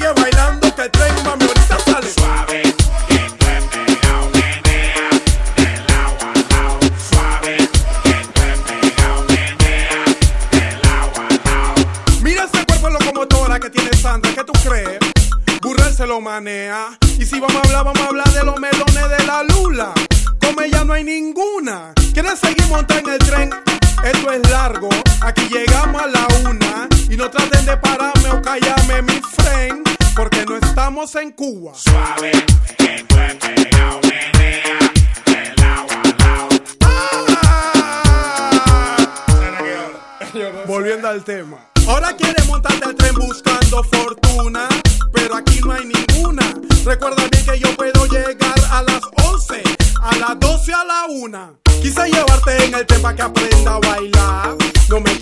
Sigue bailando que el tren, mami, ahorita sale. Suave, que tú es pegado, menea, del agua al lado. Suave, que tú es pegado, menea, del agua al lado. Mira ese cuerpo de locomotora que tiene Sandra, ¿qué tú crees? Burrell se lo manea. Y si vamos a hablar de los melones de la Lula. Como ella no hay ninguna. ¿Quieres seguir montando en el tren? Esto es largo, aquí llegamos a la 1. Y no traten de pararme o callarme, mi friend, porque no estamos en Cuba. Suave, que tú es pegado, menea, del agua al lado. Volviendo al tema. Ahora quieres montarte al tren buscando fortuna, pero aquí no hay ninguna. Recuerda bien que yo puedo llegar a las 11, a las 12, a la 1. Quise llevarte en el tren para que aprenda a bailar. No me